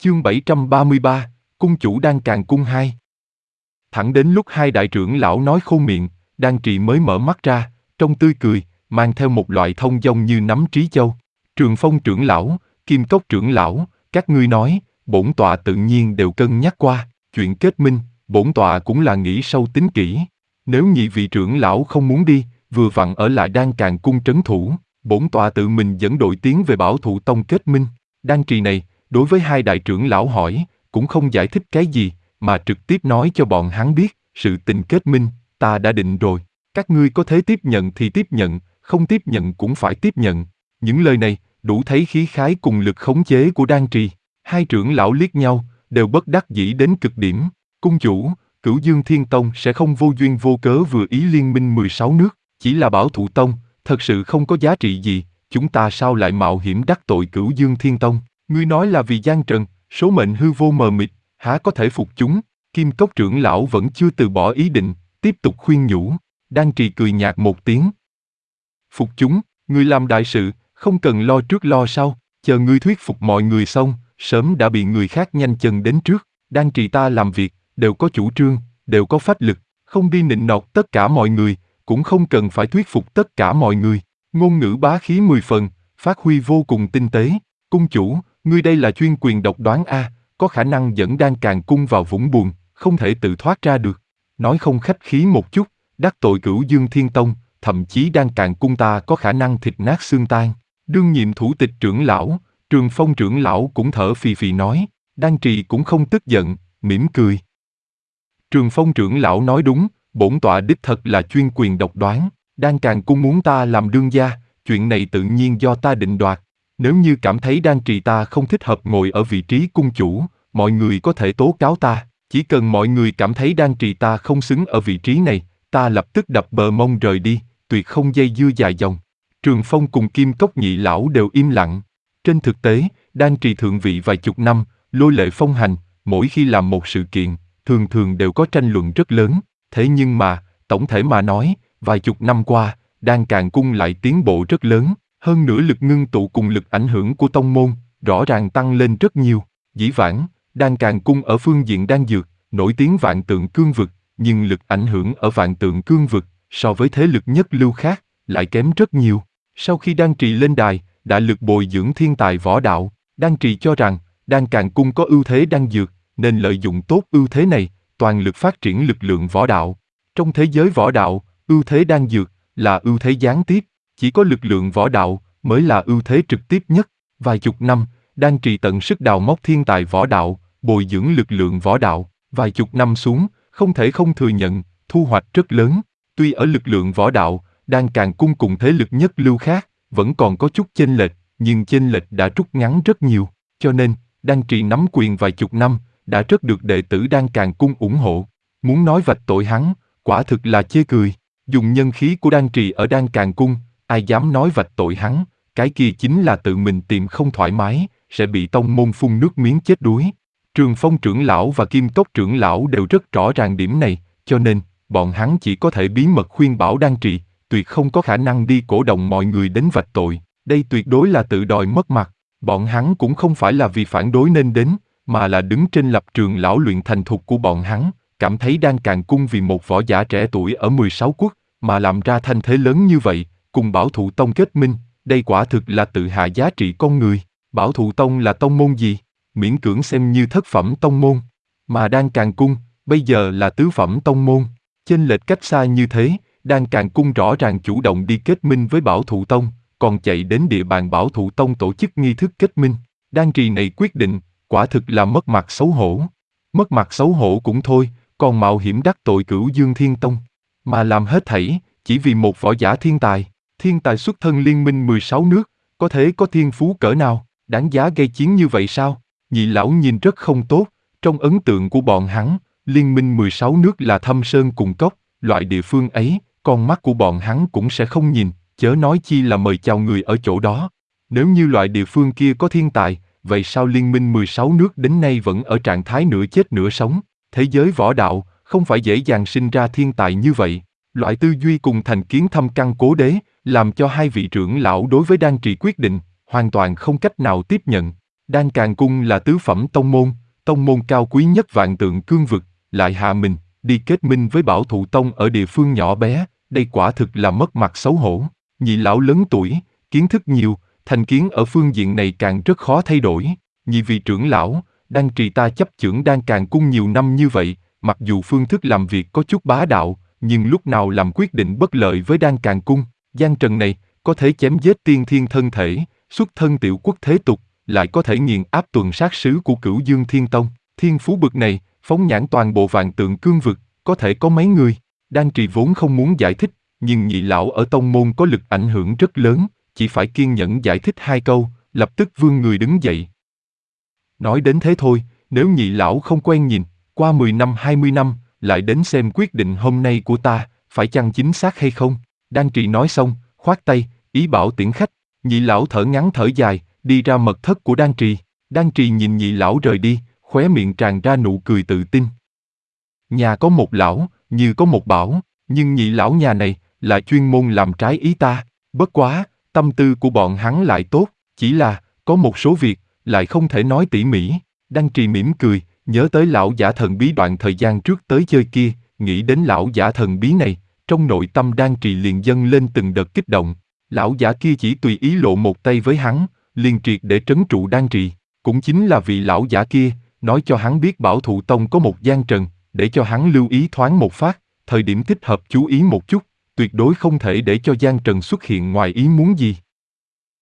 Chương 733, Cung chủ Đan Càn Cung 2. Thẳng đến lúc hai đại trưởng lão nói khô miệng, Đan Trì mới mở mắt ra, trông tươi cười, mang theo một loại thông dong như nắm trí châu. Trường Phong trưởng lão, Kim Cốc trưởng lão, các ngươi nói, bổn tọa tự nhiên đều cân nhắc qua, chuyện kết minh, bổn tọa cũng là nghĩ sâu tính kỹ. Nếu nhị vị trưởng lão không muốn đi, vừa vặn ở lại Đan Càn Cung trấn thủ, bổn tọa tự mình dẫn đội tiến về Bảo Thụ Tông kết minh. Đan Trì này, đối với hai đại trưởng lão hỏi, cũng không giải thích cái gì, mà trực tiếp nói cho bọn hắn biết, sự tình kết minh, ta đã định rồi. Các ngươi có thể tiếp nhận thì tiếp nhận, không tiếp nhận cũng phải tiếp nhận. Những lời này, đủ thấy khí khái cùng lực khống chế của Đan Trì. Hai trưởng lão liếc nhau, đều bất đắc dĩ đến cực điểm. Cung chủ, Cửu Dương Thiên Tông sẽ không vô duyên vô cớ vừa ý liên minh 16 nước, chỉ là Bảo Thụ Tông, thật sự không có giá trị gì, chúng ta sao lại mạo hiểm đắc tội Cửu Dương Thiên Tông? Ngươi nói là vì gian trần, số mệnh hư vô mờ mịt, há có thể phục chúng? Kim Cốc trưởng lão vẫn chưa từ bỏ ý định, tiếp tục khuyên nhủ. Đan Trì cười nhạt một tiếng. Phục chúng, ngươi làm đại sự, không cần lo trước lo sau, chờ ngươi thuyết phục mọi người xong, sớm đã bị người khác nhanh chân đến trước. Đan Trì ta làm việc, đều có chủ trương, đều có phách lực, không đi nịnh nọt tất cả mọi người, cũng không cần phải thuyết phục tất cả mọi người. Ngôn ngữ bá khí 10 phần, phát huy vô cùng tinh tế. Cung chủ, ngươi đây là chuyên quyền độc đoán a, có khả năng dẫn Đan Càn Cung vào vũng buồn, không thể tự thoát ra được. Nói không khách khí một chút, đắc tội Cửu Dương Thiên Tông, thậm chí Đan Càn Cung ta có khả năng thịt nát xương tan. Đương nhiệm thủ tịch trưởng lão, Trường Phong trưởng lão cũng thở phì phì nói. Đan Trì cũng không tức giận, mỉm cười. Trường Phong trưởng lão nói đúng, bổn tọa đích thật là chuyên quyền độc đoán. Đan Càn Cung muốn ta làm đương gia, chuyện này tự nhiên do ta định đoạt. Nếu như cảm thấy Đan Trì ta không thích hợp ngồi ở vị trí cung chủ, mọi người có thể tố cáo ta. Chỉ cần mọi người cảm thấy Đan Trì ta không xứng ở vị trí này, ta lập tức đập bờ mông rời đi, tuyệt không dây dưa dài dòng. Trường Phong cùng Kim Cốc nhị lão đều im lặng. Trên thực tế, Đan Trì thượng vị vài chục năm, lôi lệ phong hành, mỗi khi làm một sự kiện, thường thường đều có tranh luận rất lớn. Thế nhưng mà, tổng thể mà nói, vài chục năm qua, Đan Càn Cung lại tiến bộ rất lớn. Hơn nữa lực ngưng tụ cùng lực ảnh hưởng của tông môn, rõ ràng tăng lên rất nhiều. Dĩ vãng, Đan Càn Cung ở phương diện đan dược, nổi tiếng Vạn Tượng Cương Vực, nhưng lực ảnh hưởng ở Vạn Tượng Cương Vực, so với thế lực nhất lưu khác, lại kém rất nhiều. Sau khi Đan Trì lên đài, đã lực bồi dưỡng thiên tài võ đạo, Đan Trì cho rằng, Đan Càn Cung có ưu thế đan dược, nên lợi dụng tốt ưu thế này, toàn lực phát triển lực lượng võ đạo. Trong thế giới võ đạo, ưu thế đan dược, là ưu thế gián tiếp. Chỉ có lực lượng võ đạo mới là ưu thế trực tiếp nhất. Vài chục năm, Đan Trì tận sức đào móc thiên tài võ đạo, bồi dưỡng lực lượng võ đạo. Vài chục năm xuống, không thể không thừa nhận, thu hoạch rất lớn. Tuy ở lực lượng võ đạo, Đan Càn Cung cùng thế lực nhất lưu khác, vẫn còn có chút chênh lệch, nhưng chênh lệch đã rút ngắn rất nhiều. Cho nên, Đan Trì nắm quyền vài chục năm, đã rất được đệ tử Đan Càn Cung ủng hộ. Muốn nói vạch tội hắn, quả thực là chê cười. Dùng nhân khí của Đan Trì ở Đan Càn Cung, ai dám nói vạch tội hắn, cái kia chính là tự mình tìm không thoải mái, sẽ bị tông môn phun nước miếng chết đuối. Trường Phong trưởng lão và Kim Cốc trưởng lão đều rất rõ ràng điểm này, cho nên, bọn hắn chỉ có thể bí mật khuyên bảo Đan Trì, tuyệt không có khả năng đi cổ động mọi người đến vạch tội. Đây tuyệt đối là tự đòi mất mặt. Bọn hắn cũng không phải là vì phản đối nên đến, mà là đứng trên lập trường lão luyện thành thục của bọn hắn, cảm thấy Đan Càn Cung vì một võ giả trẻ tuổi ở 16 quốc, mà làm ra thanh thế lớn như vậy, cùng Bảo Thụ Tông kết minh, đây quả thực là tự hạ giá trị con người. Bảo Thụ Tông là tông môn gì? Miễn cưỡng xem như thất phẩm tông môn. Mà Đan Càn Cung, bây giờ là tứ phẩm tông môn. Chênh lệch cách xa như thế, Đan Càn Cung rõ ràng chủ động đi kết minh với Bảo Thụ Tông, còn chạy đến địa bàn Bảo Thụ Tông tổ chức nghi thức kết minh. Đan Trì này quyết định, quả thực là mất mặt xấu hổ. Mất mặt xấu hổ cũng thôi, còn mạo hiểm đắc tội Cửu Dương Thiên Tông. Mà làm hết thảy, chỉ vì một võ giả thiên tài. Thiên tài xuất thân liên minh 16 nước, có thể có thiên phú cỡ nào, đáng giá gây chiến như vậy sao? Nhị lão nhìn rất không tốt, trong ấn tượng của bọn hắn, liên minh 16 nước là thâm sơn cùng cốc, loại địa phương ấy, con mắt của bọn hắn cũng sẽ không nhìn, chớ nói chi là mời chào người ở chỗ đó. Nếu như loại địa phương kia có thiên tài, vậy sao liên minh 16 nước đến nay vẫn ở trạng thái nửa chết nửa sống? Thế giới võ đạo, không phải dễ dàng sinh ra thiên tài như vậy. Loại tư duy cùng thành kiến thâm căn cố đế, làm cho hai vị trưởng lão đối với Đan Trì quyết định, hoàn toàn không cách nào tiếp nhận. Đan Càn Cung là tứ phẩm tông môn cao quý nhất vạn tượng cương vực, lại hạ mình, đi kết minh với Bảo Thụ Tông ở địa phương nhỏ bé, đây quả thực là mất mặt xấu hổ. Nhị lão lớn tuổi, kiến thức nhiều, thành kiến ở phương diện này càng rất khó thay đổi. Nhị vị trưởng lão, Đan Trì ta chấp chưởng Đan Càn Cung nhiều năm như vậy, mặc dù phương thức làm việc có chút bá đạo, nhưng lúc nào làm quyết định bất lợi với Đan Càn Cung, Giang Trần này, có thể chém giết tiên thiên thân thể, xuất thân tiểu quốc thế tục, lại có thể nghiền áp tuần sát sứ của Cửu Dương Thiên Tông. Thiên phú bực này, phóng nhãn toàn bộ vạn tượng cương vực, có thể có mấy người. Đan Trì vốn không muốn giải thích, nhưng nhị lão ở tông môn có lực ảnh hưởng rất lớn, chỉ phải kiên nhẫn giải thích 2 câu, lập tức vươn người đứng dậy. Nói đến thế thôi, nếu nhị lão không quen nhìn, qua 10 năm 20 năm, lại đến xem quyết định hôm nay của ta, phải chăng chính xác hay không? Đan Trì nói xong, khoát tay, ý bảo tiễn khách. Nhị lão thở ngắn thở dài, đi ra mật thất của Đan Trì. Đan Trì nhìn nhị lão rời đi, khóe miệng tràn ra nụ cười tự tin. Nhà có một lão, như có một bảo, nhưng nhị lão nhà này, lại chuyên môn làm trái ý ta. Bất quá, tâm tư của bọn hắn lại tốt, chỉ là, có một số việc, lại không thể nói tỉ mỉ. Đan Trì mỉm cười, nhớ tới lão giả thần bí đoạn thời gian trước tới chơi kia, nghĩ đến lão giả thần bí này, trong nội tâm Đan Trì liền dâng lên từng đợt kích động. Lão giả kia chỉ tùy ý lộ một tay với hắn, liền triệt để trấn trụ Đan Trì. Cũng chính là vị lão giả kia, nói cho hắn biết Bảo Thụ Tông có một Giang Trần, để cho hắn lưu ý thoáng một phát, thời điểm thích hợp chú ý một chút, tuyệt đối không thể để cho Giang Trần xuất hiện ngoài ý muốn gì.